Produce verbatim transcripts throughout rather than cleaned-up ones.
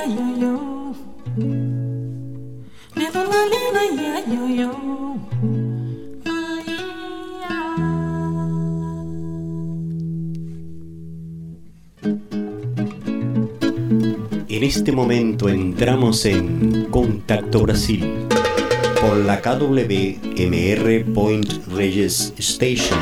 En este momento entramos en Contacto Brasil por la K W M R Point Reyes Station.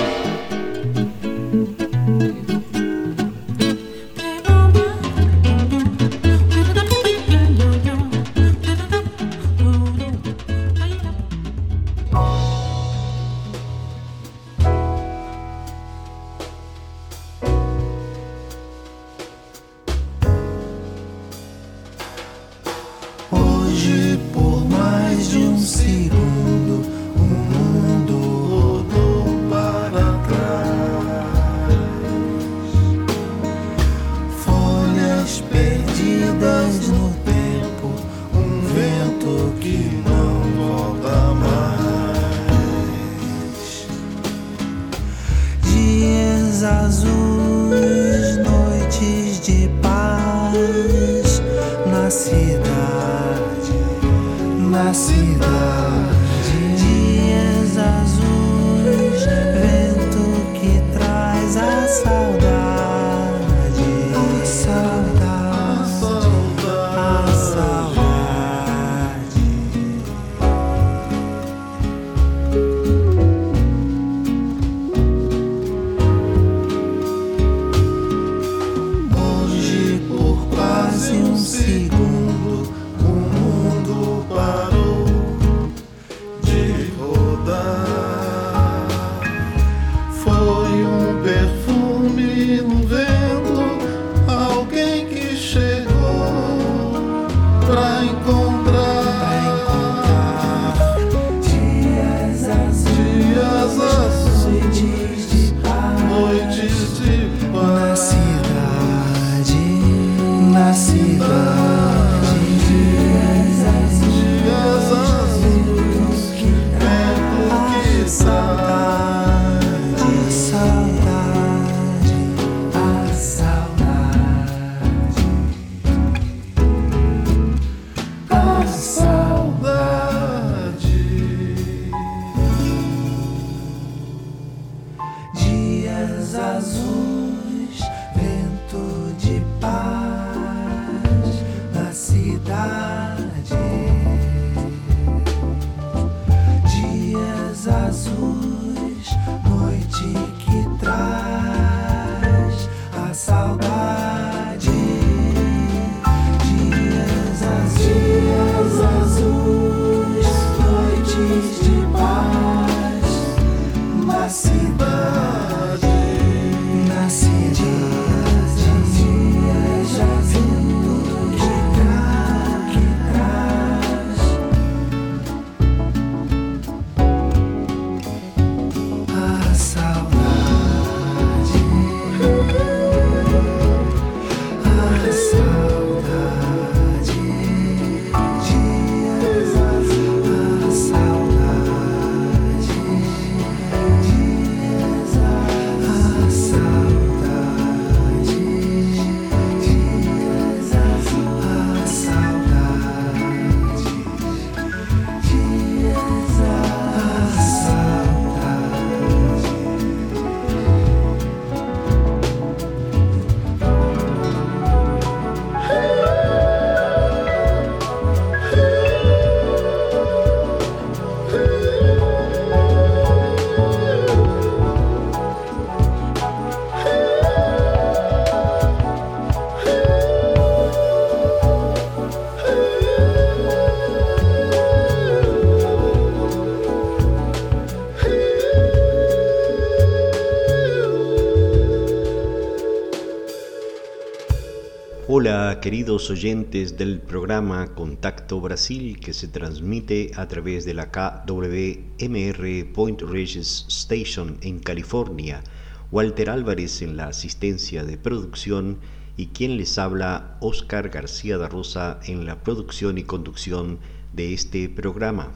Hola queridos oyentes del programa Contacto Brasil, que se transmite a través de la K W M R Point Reyes Station en California. Walter Álvarez en la asistencia de producción y quien les habla, Oscar García da Rosa, en la producción y conducción de este programa.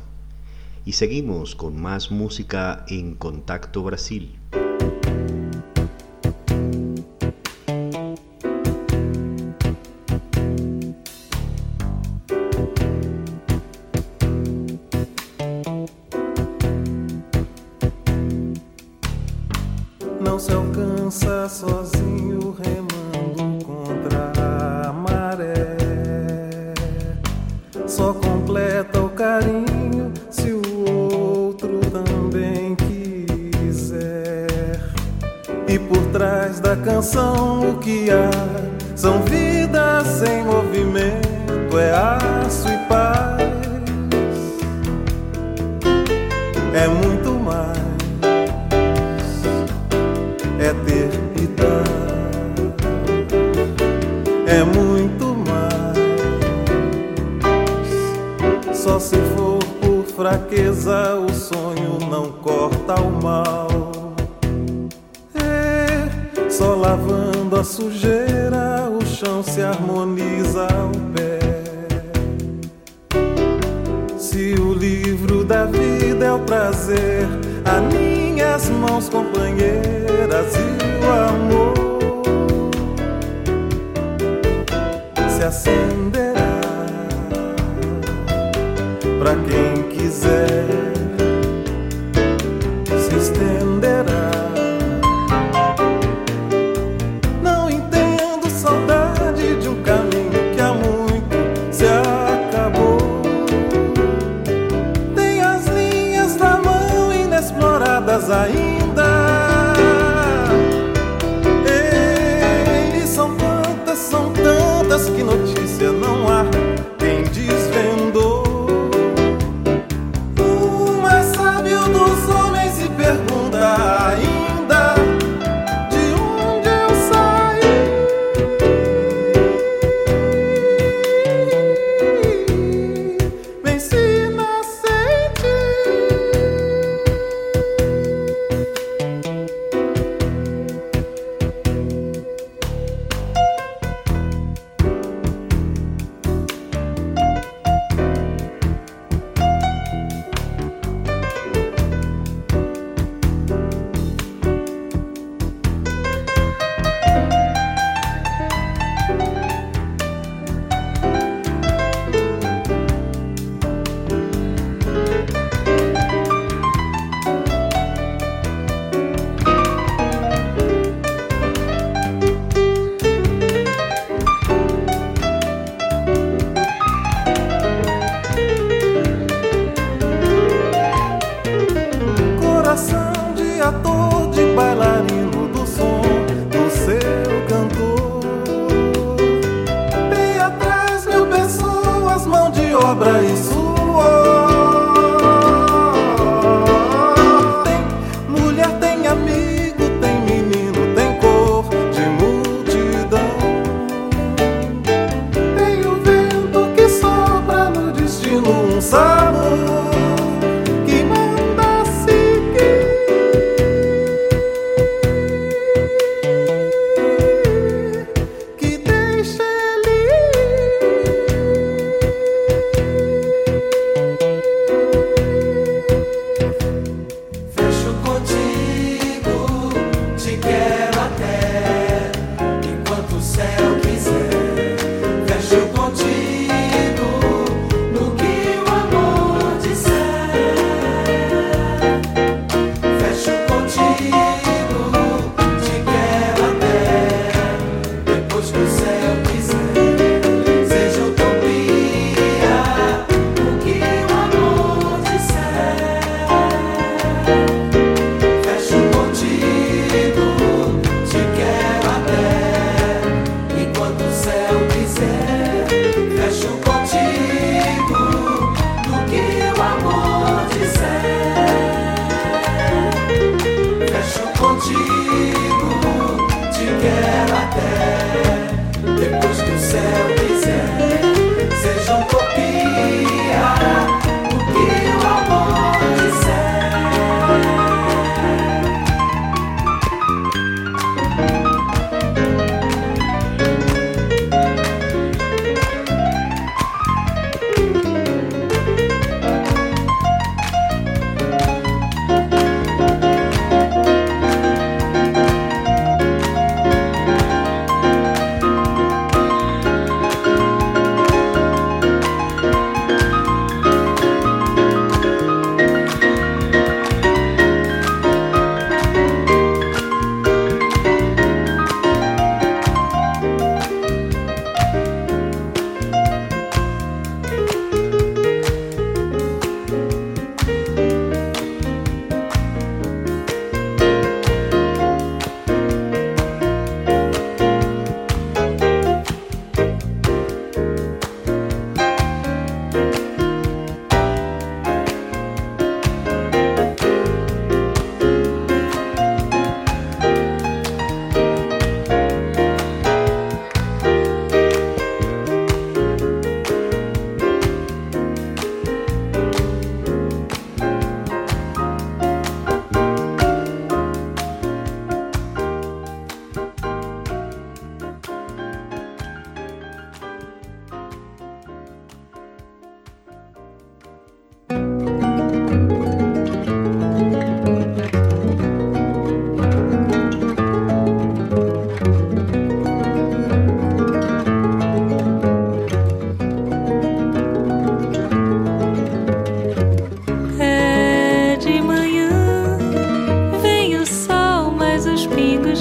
Y seguimos con más música en Contacto Brasil. não se alcança sozinho remando contra a maré. Só completa o carinho se o outro também quiser. E por trás da canção o que há são vidas em movimento, é aço e paz, é muito mais, é ter e dar, é muito mais. Só se for por fraqueza o sonho não corta o mal. É, só lavando a sujeira o chão se harmoniza ao pé. Se o livro da vida é o prazer, alinhe as mãos companheiras e o amor se acenderá pra quem quiser, se estenderá. Não entendo saudade de um caminho que há muito se acabou. Tem as linhas da mão inexploradas ainda. E são tantas, são tantas que notícia não há quem desvendou. O mais sábio dos homens se pergunta ainda de onde eu saí. Me ensina a sentir. Coração de ator, de bailarino do som do seu cantor. Tem atrás mil pessoas, mão de obra e suor. Tem mulher, tem amigo, tem menino, tem cor de multidão. Tem o vento que sopra no destino um sabor que manda seguir, que deixa ele ir. Fecho contigo, te quero até enquanto o céu quiser. Fecho contigo no que o amor disser. Fecho contigo, te quero até depois que o céu quiser. Seja utopia o que o amor disser. Fecho contigo, te quero até enquanto o céu quiser. Fecho contigo no que o amor disser. Fecho contigo, te quero até depois que o céu quiser. Seja utopia o que o amor disser.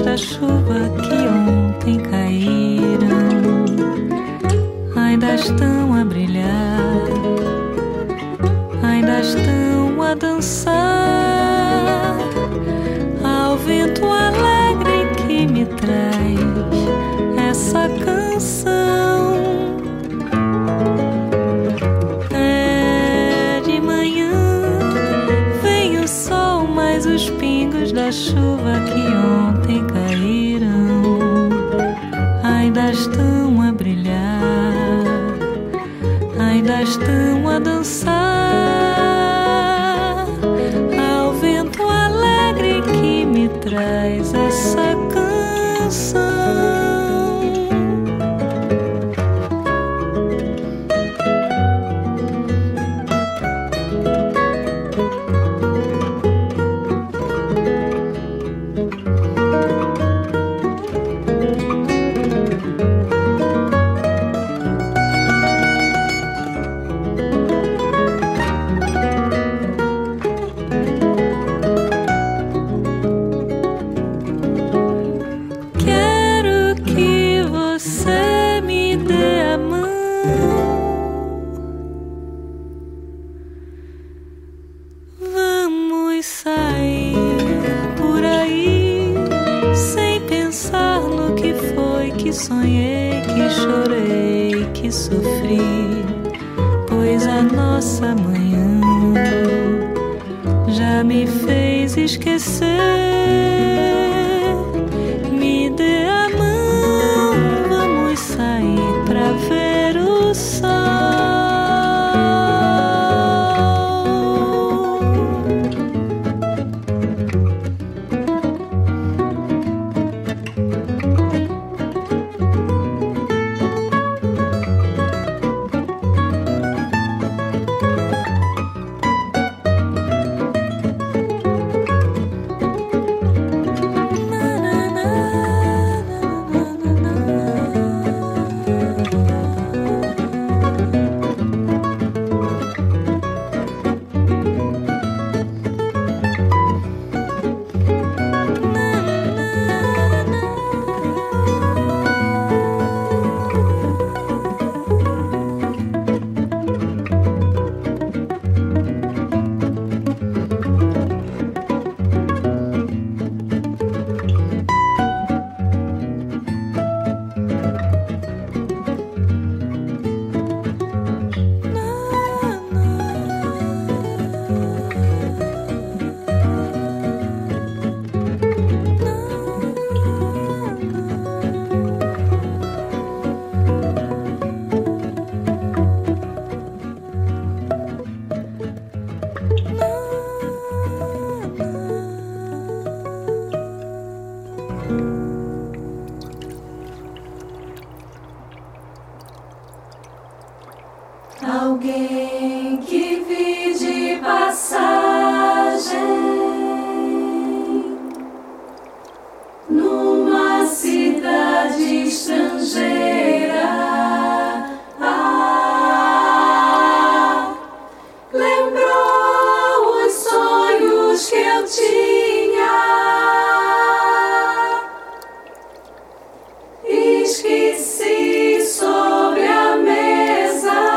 da chuva que ontem caíram ainda estão a brilhar, ainda estão a dançar ao vento alegre que me traz essa canção. É de manhã, vem o sol, mas os pingos da chuva que ontem caíram ainda estão a brilhar, ainda estão a dançar ao vento alegre que me traz essa canção. Sonhei, que chorei, que sofri, pois a nossa manhã já me fez esquecer. Me dê a mão, vamos sair pra ver o sol. Alguém que vi de passagem numa cidade estrangeira, ah, lembrou os sonhos que eu tinha, esqueci sobre a mesa.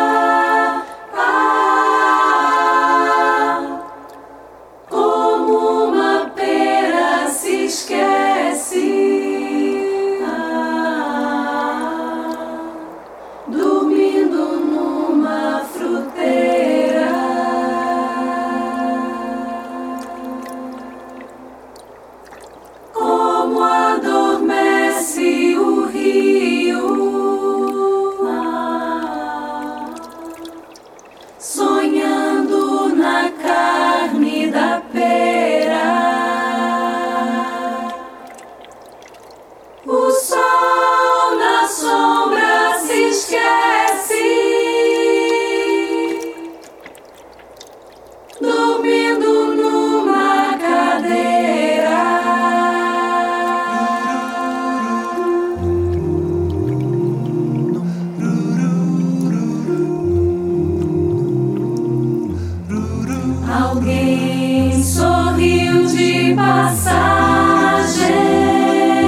Alguém sorriu de passagem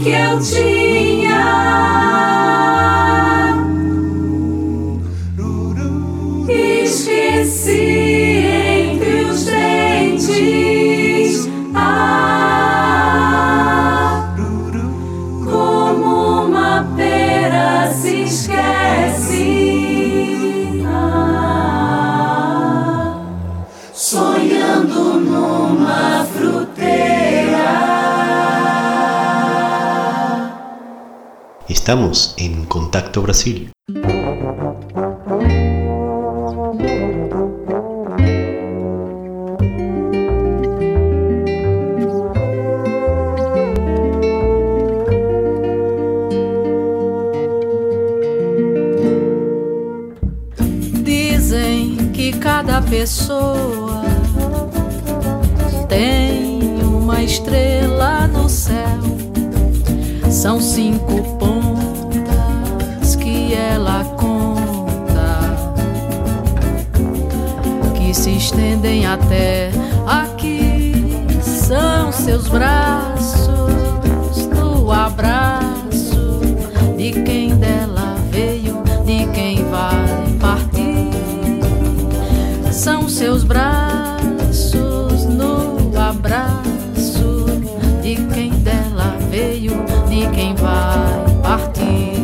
que eu tinha. Esqueci entre os dentes. Ah, como uma pera se esquece. Ah, sonhando numa fruteira. Estamos en Contacto Brasil. Dizem que cada pessoa tem uma estrela no céu. São cinco pontas que ela conta, que se estendem até aqui. São seus braços no abraço de quem dela veio, de quem vai partir. São seus braços no abraço de quem dela veio, de quem vai partir.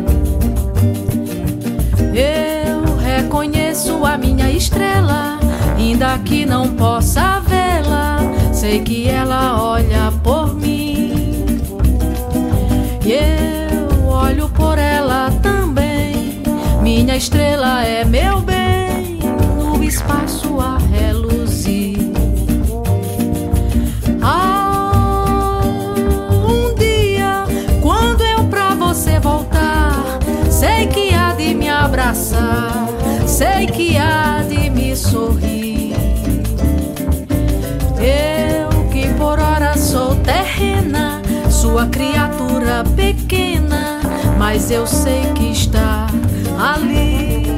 Eu reconheço a minha estrela, ainda que não possa vê-la. Sei que ela olha por mim e eu olho por ela também. Minha estrela é meu bem, no espaço a reluzir. Ah, um dia, quando eu pra você voltar, sei que há de me abraçar, sei que há de me sorrir. Eu que por hora sou terrena, sua criatura pequena, mas eu sei que está ali.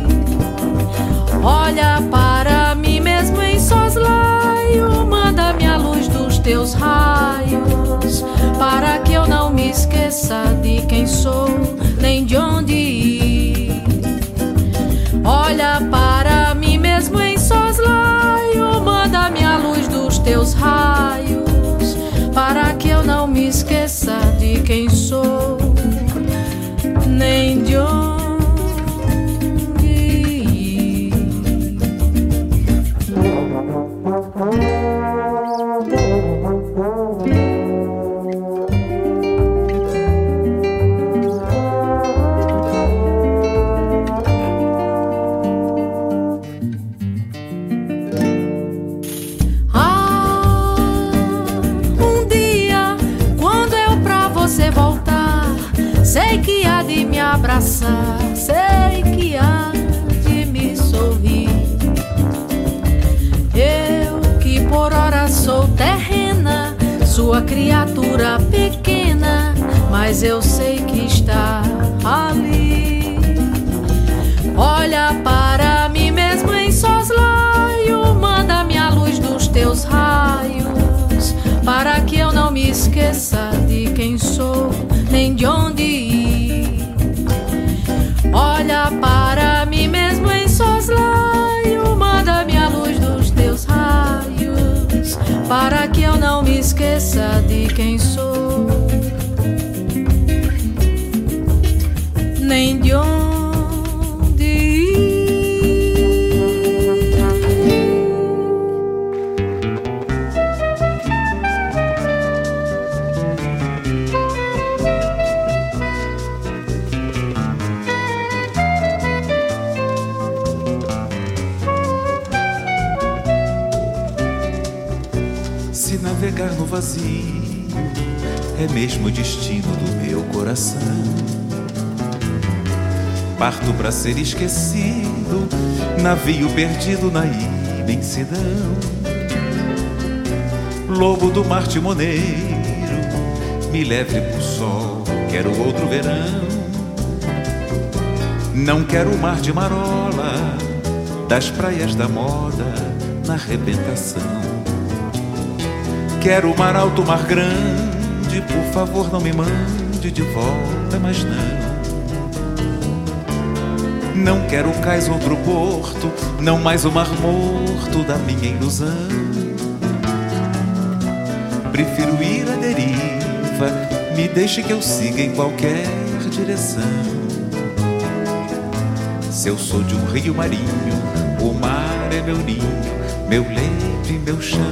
Olha para mim mesmo em soslaio, manda-me a luz dos teus raios, para que eu não me esqueça de quem sou, nem de onde ir. Olha para mim mesmo em soslaio, manda-me a luz dos teus raios, para que eu não me esqueça de quem sou, nem de onde ir. Sei que há de me abraçar, sei que há de me sorrir. Eu que por hora sou terrena, sua criatura pequena, mas eu sei que está ali. Olha para mim mesmo em soslaio, manda-me a luz dos teus raios, para que eu não me esqueça de quem sou, nem de onde ir. Olha para mim mesmo em soslaio, manda-me a luz dos teus raios, para que eu não me esqueça de quem sou, nem de onde ir. Navegar no vazio é mesmo o destino do meu coração. Parto pra ser esquecido, navio perdido na imensidão. Lobo do mar timoneiro, me leve pro sol, quero outro verão. Não quero o mar de marola, das praias da moda na arrebentação. Quero mar alto, mar grande, grande, por favor não me mande de volta, mas não. Não quero cais outro porto, não mais o mar morto da minha ilusão. Prefiro ir à deriva, me deixe que eu siga em qualquer direção. Se eu sou de um rio marinho, o mar é meu ninho, meu leito e meu chão.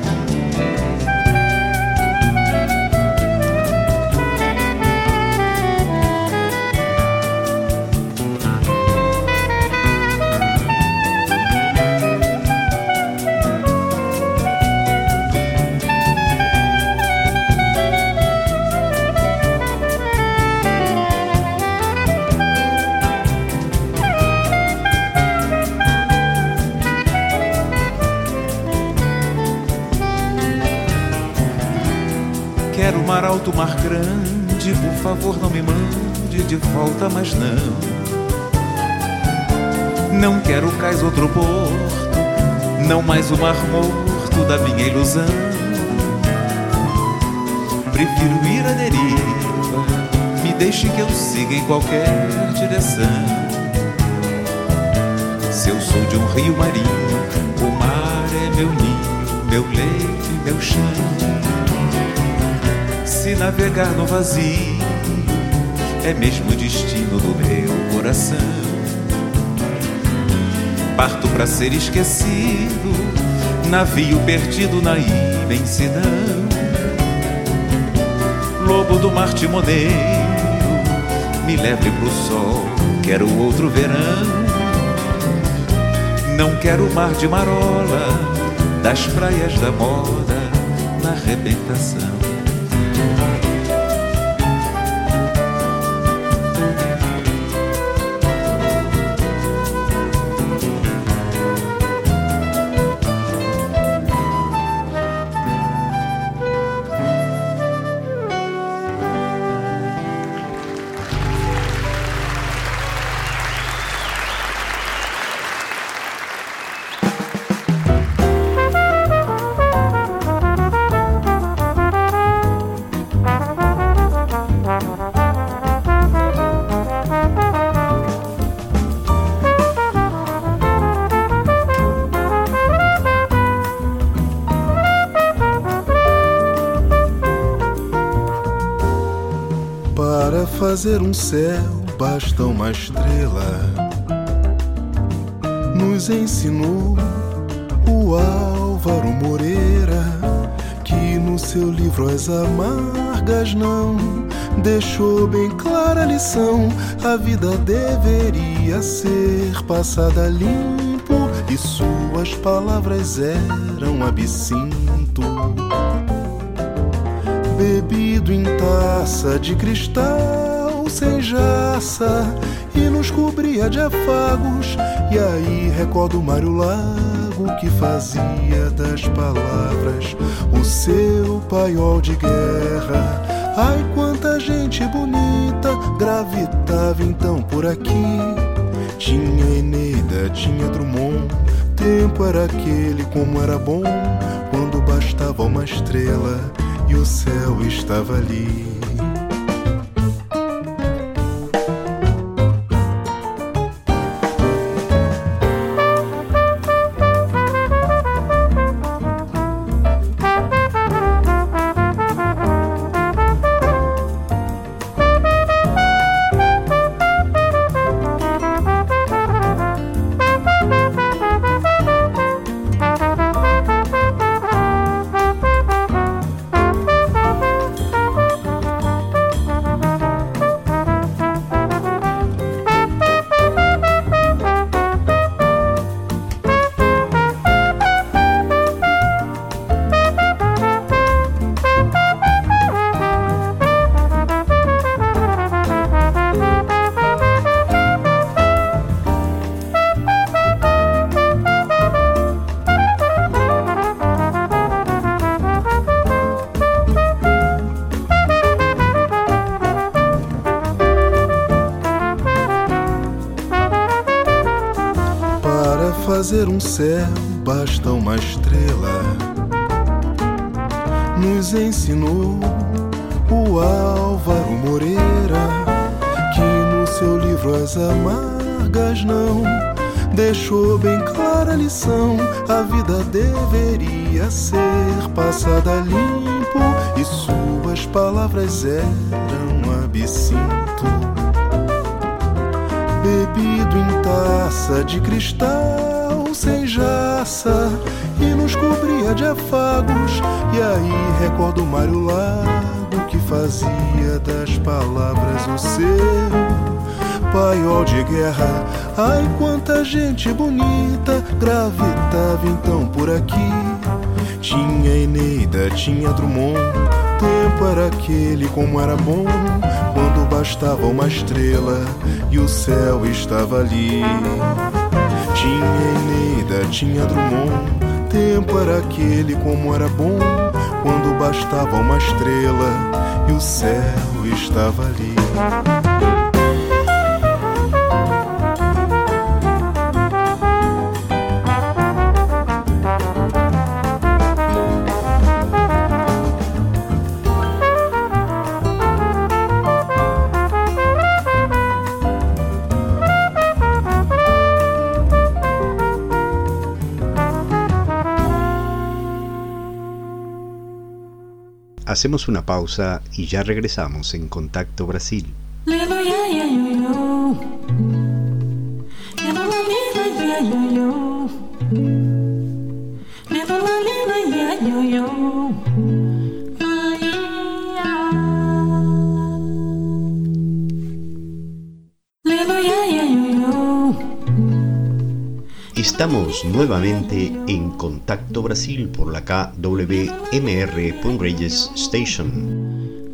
Mar alto, mar grande, por favor não me mande de volta, mas não. Não quero cais outro porto, não mais o mar morto da minha ilusão. Prefiro ir à deriva, me deixe que eu siga em qualquer direção. Se eu sou de um rio marinho, o mar é meu ninho, meu leito e meu chão. Se navegar no vazio é mesmo o destino do meu coração, parto pra ser esquecido, navio perdido na imensidão. Lobo do mar timoneiro, me leve pro sol, quero outro verão. Não quero mar de marola, das praias da moda na arrebentação. Fazer um céu basta uma estrela, nos ensinou o Álvaro Moreira, que no seu livro As Amargas não deixou bem clara a lição. A vida deveria ser passada limpo e suas palavras eram absinto, bebido em taça de cristal sem jaça, e nos cobria de afagos. E aí recordo Mário Lago, que fazia das palavras o seu paiol de guerra. Ai, quanta gente bonita gravitava então por aqui. Tinha Eneida, tinha Drummond. Tempo era aquele, como era bom, quando bastava uma estrela e o céu estava ali. Fazer um céu basta uma estrela, nos ensinou o Álvaro Moreira, que no seu livro As Amargas não deixou bem clara a lição. A vida deveria ser passada limpo e suas palavras eram absinto bebido em taça de cristal sem jaça e nos cobria de afagos. E aí recordo Mário Lago, que fazia das palavras o seu paiol de guerra. Ai, quanta gente bonita gravitava então por aqui. Tinha Eneida, tinha Drummond. Tempo era aquele, como era bom, quando bastava uma estrela e o céu estava ali. Tinha Eneida, tinha Drummond. Tempo era aquele, como era bom, quando bastava uma estrela e o céu estava ali. Hacemos una pausa y ya regresamos en Contacto Brasil. Estamos nuevamente en Contacto Brasil por la K W M R Point Reyes Station.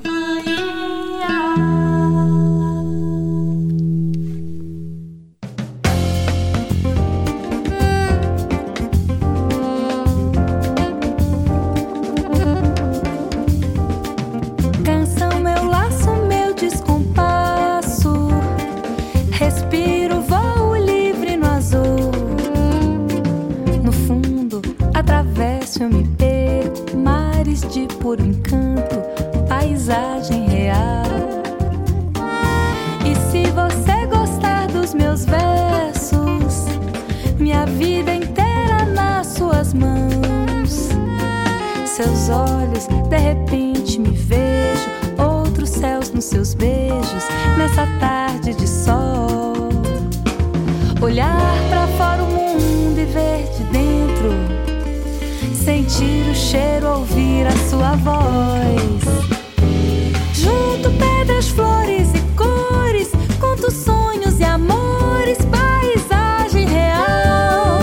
Seus olhos, de repente me vejo, outros céus nos seus beijos, nessa tarde de sol. Olhar pra fora o mundo e ver de dentro, sentir o cheiro, ouvir a sua voz. Junto pedras, flores e cores, conto sonhos e amores, paisagem real.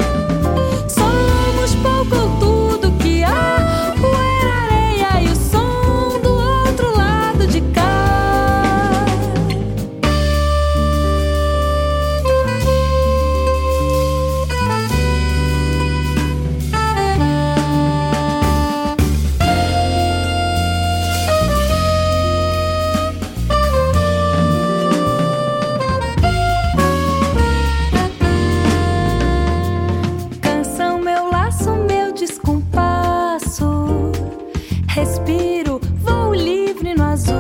Somos pouco ou tudo que há, respiro, voo livre no azul.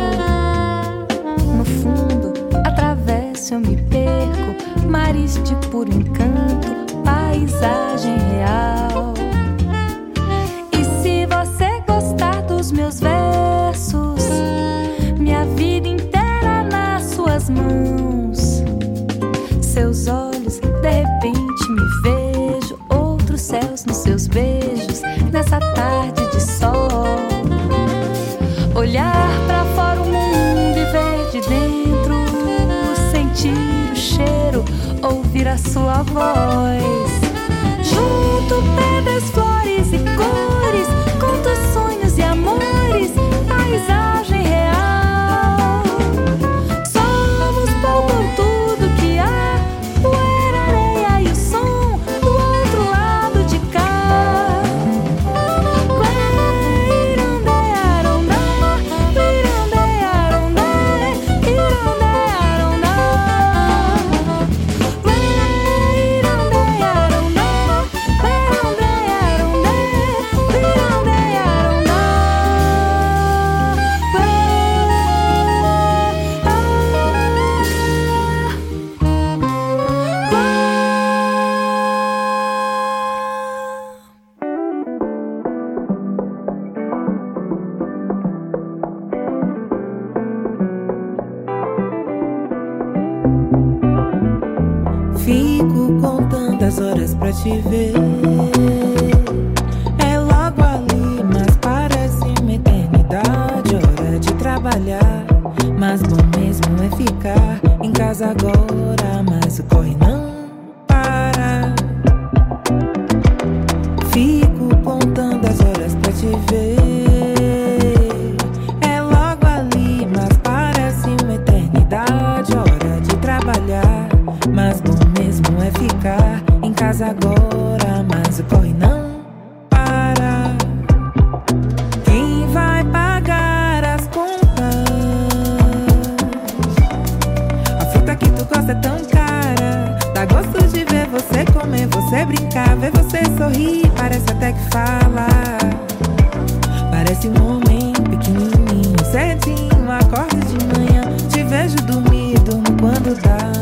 No fundo, atravesso, eu me perco, mares de puro encanto, paisagem real. E se você gostar dos meus versos, minha vida inteira nas suas mãos. Seus olhos, de repente me vejo, outros céus nos seus beijos, nessa tarde de sol. Olhar pra fora o mundo e ver de dentro, sentir o cheiro, ouvir a sua voz. Junto pedras, flores e cores, conto sonhos e amores, paisagem real. Somos pouco ou tudo que há, poeira, areia e o som do outro lado de cá. Fico contando as horas pra te ver. É logo ali, mas parece uma eternidade. Hora de trabalhar, mas bom mesmo é ficar em casa agora. Mas o corre não para. Fico contando as horas pra te ver. É logo ali, mas parece uma eternidade. Hora de trabalhar, mas bom mesmo é ficar em casa agora. Mas o corre não para. Quem vai pagar as contas? A fruta que tu gosta é tão cara. Dá gosto de ver você comer, você brincar, ver você sorrir, parece até que fala. Parece um homem pequenininho, cedinho, acordo de manhã. Te vejo dormir, durmo quando dá.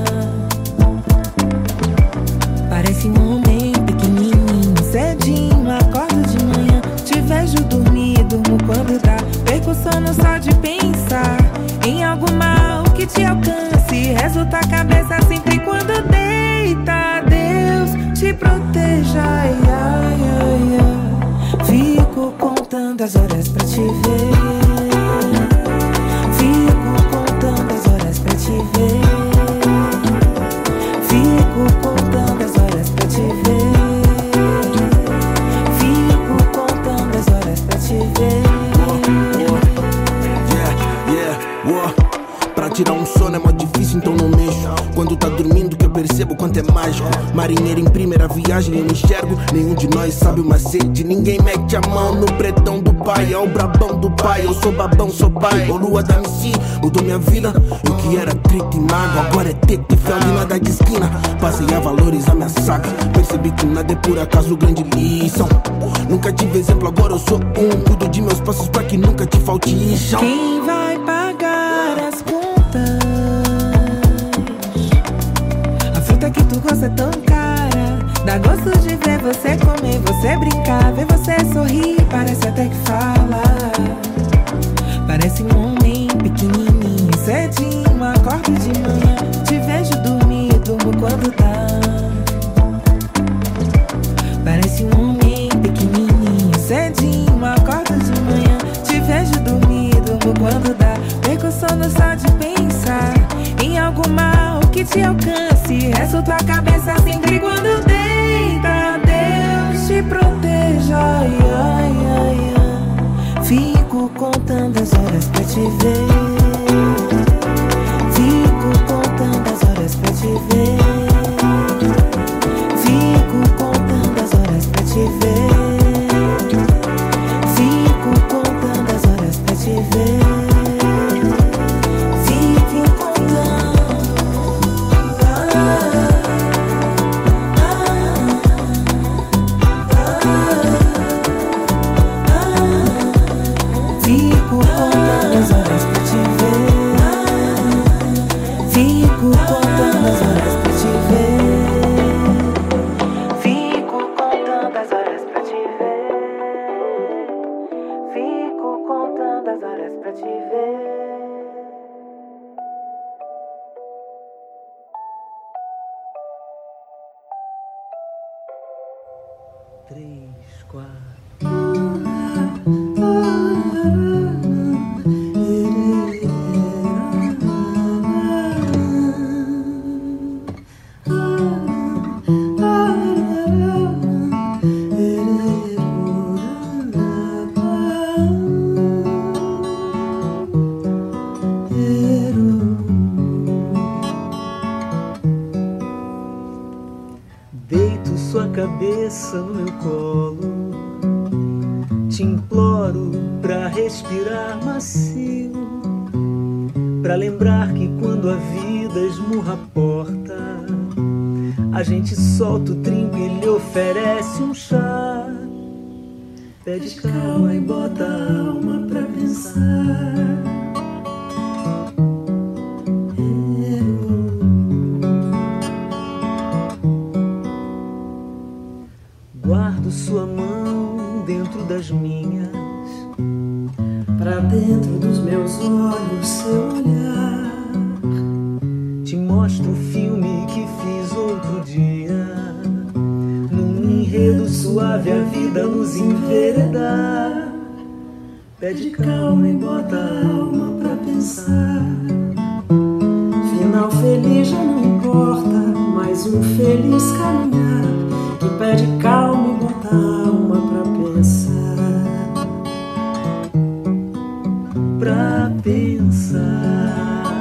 Parece um homem pequenininho, cedinho, acordo de manhã. Te vejo dormir, durmo quando dá. Perco o sono só de pensar em algo mal que te alcance. Resulta a cabeça sempre quando deita. Deus te proteja, ai, ai, ai, ai. Fico contando as horas pra te ver. Fico contando as horas pra te ver. Fico contando as horas pra te ver. Fico contando as horas pra te ver. Yeah, yeah, wow. Pra tirar um sono é mó difícil, então não mexo. Quando tá dormindo que eu percebo quanto é mágico. Marinheiro em primeira viagem eu não enxergo. Nenhum de nós sabe o macete. Ninguém mete a mão no pretão do pai. É o brabão do pai, eu sou babão, sou pai. Ô lua da M C, mudou minha vida. Eu que era trito e mago, agora é teto e fel de nada de esquina. Passei a valorizar minha saca. Percebi que nada é por acaso, grande lição. Nunca tive exemplo, agora eu sou um. Cuido de meus passos pra que nunca te falte chão. Quem vai pagar as contas? A fruta que tu gosta é tão cara. Dá gosto de ver você comer, você brincar, ver você sorrir, parece até que fala. Parece um homem pequenininho, cedinho, acordo de manhã. Te vejo dormir, durmo quando dá. Parece um homem pequenininho, cedinho, acordo de manhã. Te vejo dormir, durmo quando dá. Perco o sono só de pensar em algo mal que te alcance. Resulta a cabeça sempre quando deita. Deus te proteja, ai, ai, ai, ai. Fico contando as horas pra te ver. Fico contando as horas pra te ver. Fico contando as horas pra te ver. Fico contando as horas pra te ver. Fico contando. Ah, Fico contando as horas pra te ver. Fico contando as horas pra te ver. Fico contando as horas pra te ver. Fico contando as horas pra te ver. Três, quatro. Deito sua cabeça no meu colo, te imploro pra respirar macio, pra lembrar que quando a vida esmurra a porta, a gente solta o trinco e lhe oferece um chá. Pede calma e bota a alma pra pensar. Guardo sua mão dentro das minhas, pra dentro dos meus olhos seu olhar. Te mostro o filme que fiz outro dia. suave a vida nos enveredar. Pede calma e bota a alma pra pensar. Final feliz já não importa, mais um feliz caminhar. Que pede calma e bota a alma pra pensar. Pra pensar.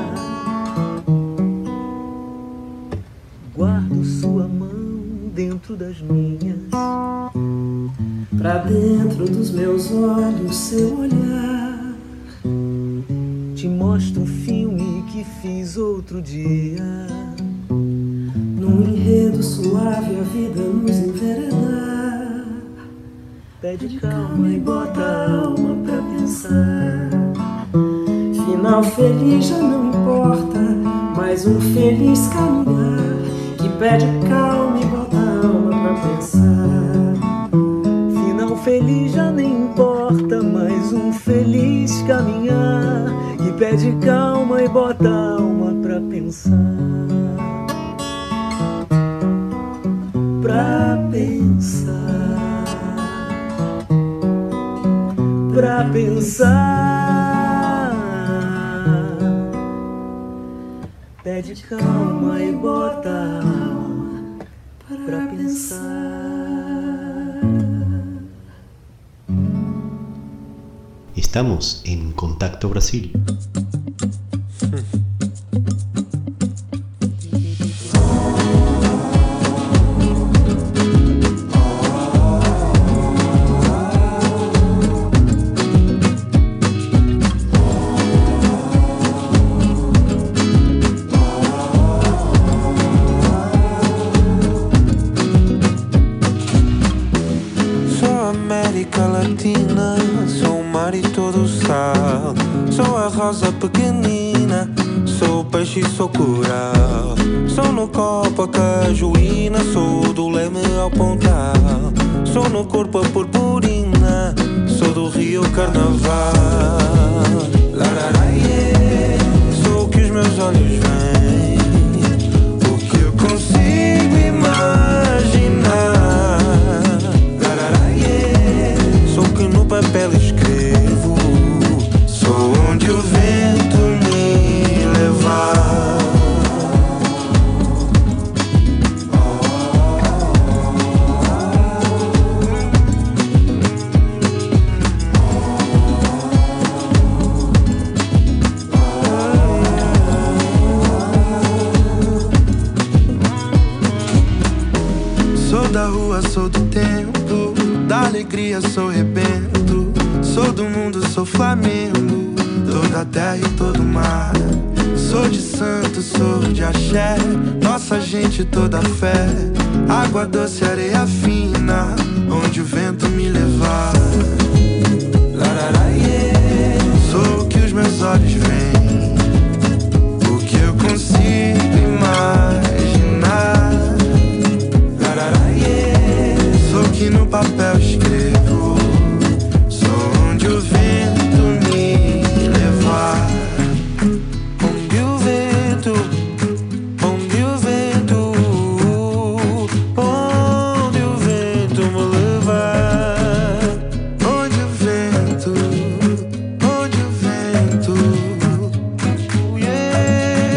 Guardo sua mão dentro das minhas, pra dentro dos meus olhos seu olhar. Te mostro um filme que fiz outro dia. Num enredo suave a vida nos enveredar. Pede calma e bota a alma pra pensar. Final feliz já não importa, mais um feliz caminhar. Que pede calma e bota a alma pra pensar. Final feliz já nem importa, mais um feliz caminhar. Que pede calma e bota a alma pra pensar. Pra pensar. Pra pensar. Pede calma e bota a alma pra pensar. Estamos en Contacto Brasil. Rosa pequenina, sou peixe e sou coral. Sou no copo a cajuína, sou do leme ao pontal. Sou no corpo a purpurina, sou do rio carnaval. Lararaie, sou o que os meus olhos veem, o que eu consigo imaginar. Lararaie, sou o que no papel escrevo, sou onde o vento me levar. Sou da rua, sou do tempo, da alegria sou rebento. Sou do mundo, sou Flamengo, toda terra e todo mar. Sou de santo, sou de axé, nossa gente toda fé. Água doce, areia fina, onde o vento me levar. Lararaie, sou o que os meus olhos veem, o que eu consigo imaginar. Lararaie, sou o que no papel escrevo, sou onde o vento me levar. Onde o vento, onde o vento, onde o vento me levar. Onde o vento, onde o vento, yeah.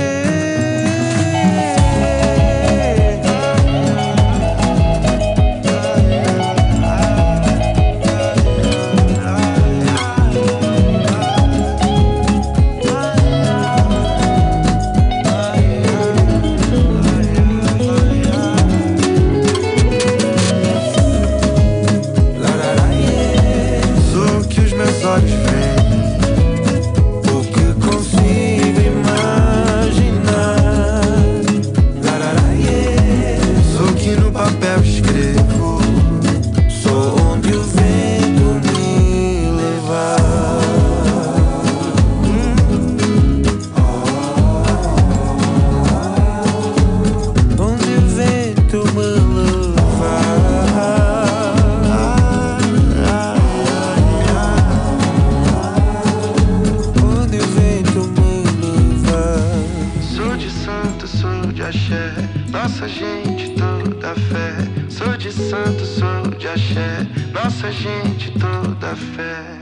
Sou o que os meus olhos veem, o que consigo imaginar. Lararaie, sou o que no papel escrevo, sou onde o vento me levar. Onde o vento me Onde o vento me levar. Sou de santo, sou de axé, nossa gente toda fé. Sou de santo, sou de axé, nossa gente toda fé.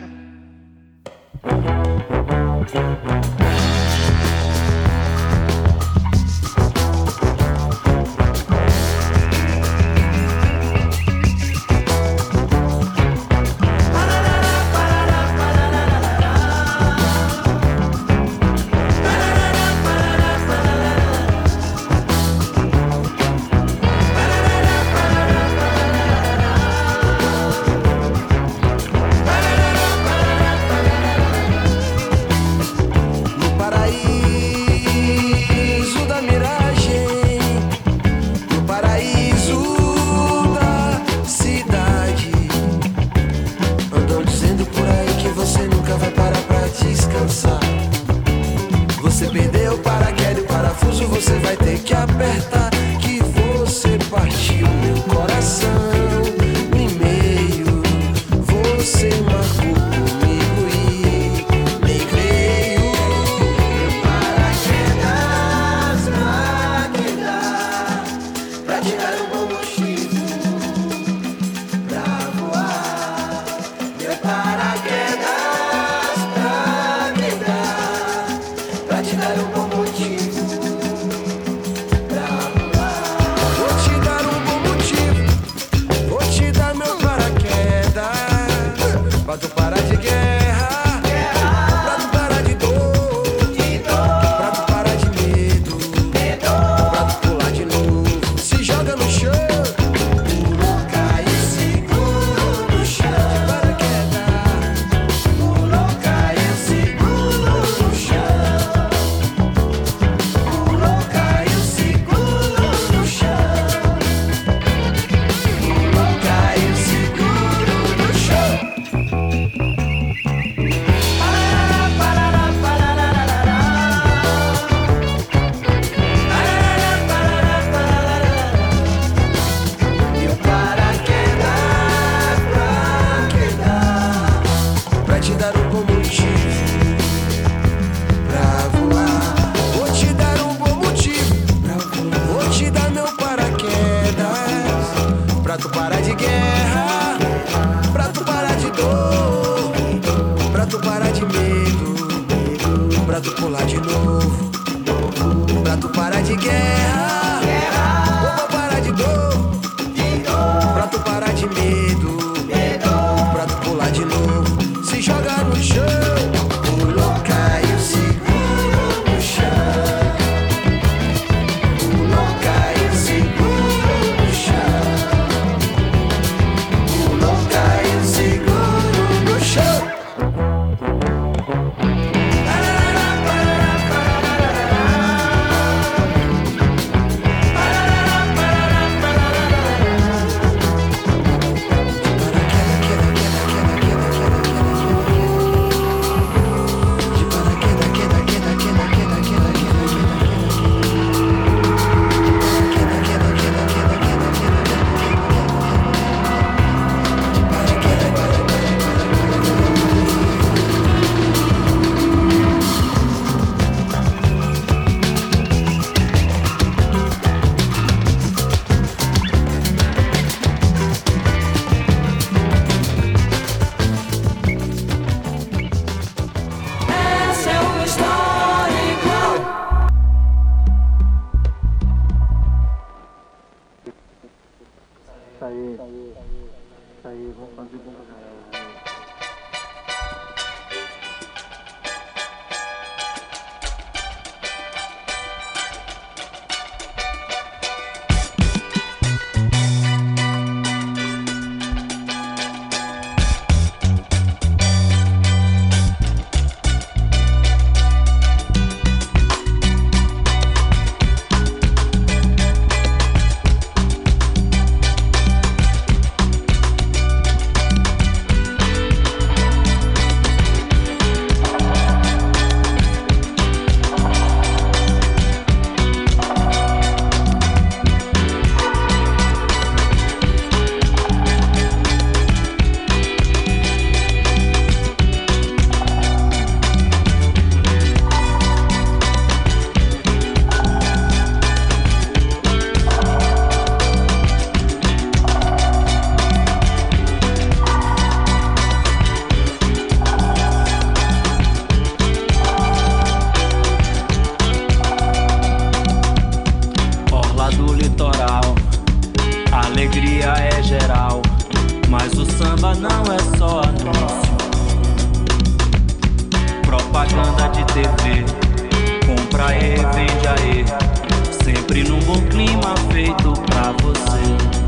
pra você.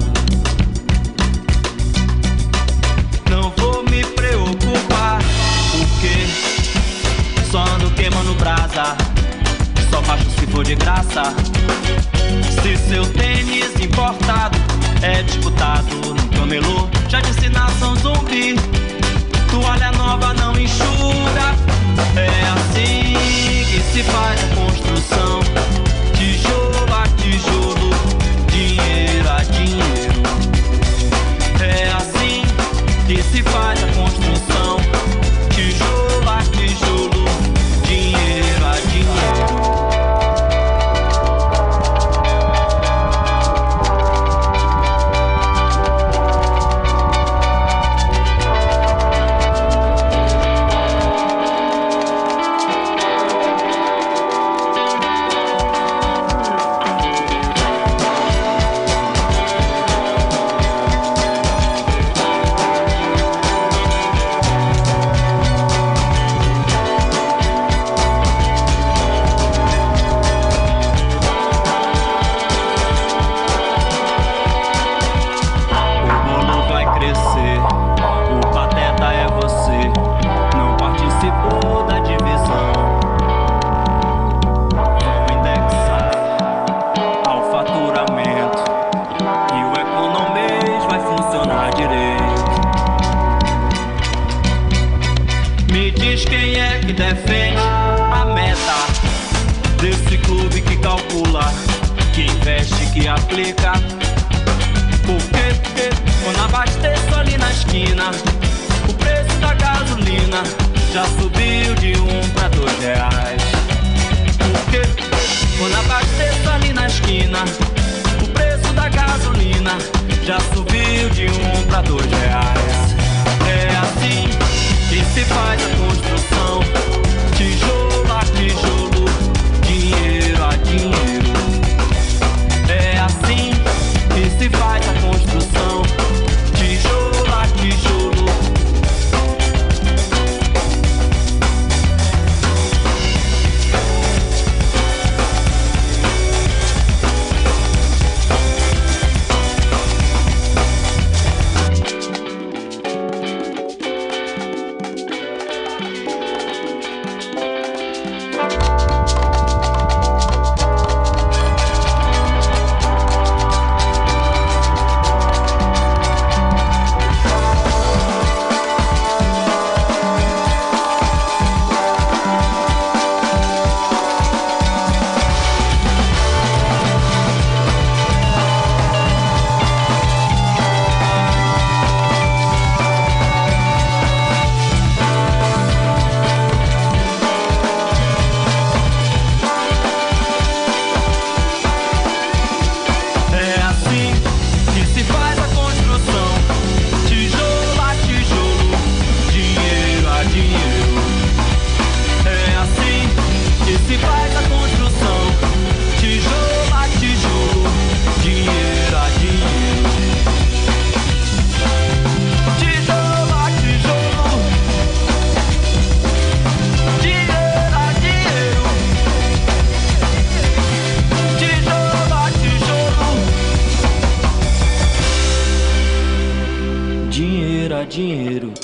Não vou me preocupar, porque só ando queimando brasa, só baixo se for de graça. Se seu tênis importado é disputado no camelô, já disse nação zumbi, toalha nova não enxuga. É assim que se faz a construção, tijolo a tijolo, dinheiro a dinheiro. É assim que se faz a construção, tijolo a tijolo, dinheiro a dinheiro. Dinheiro.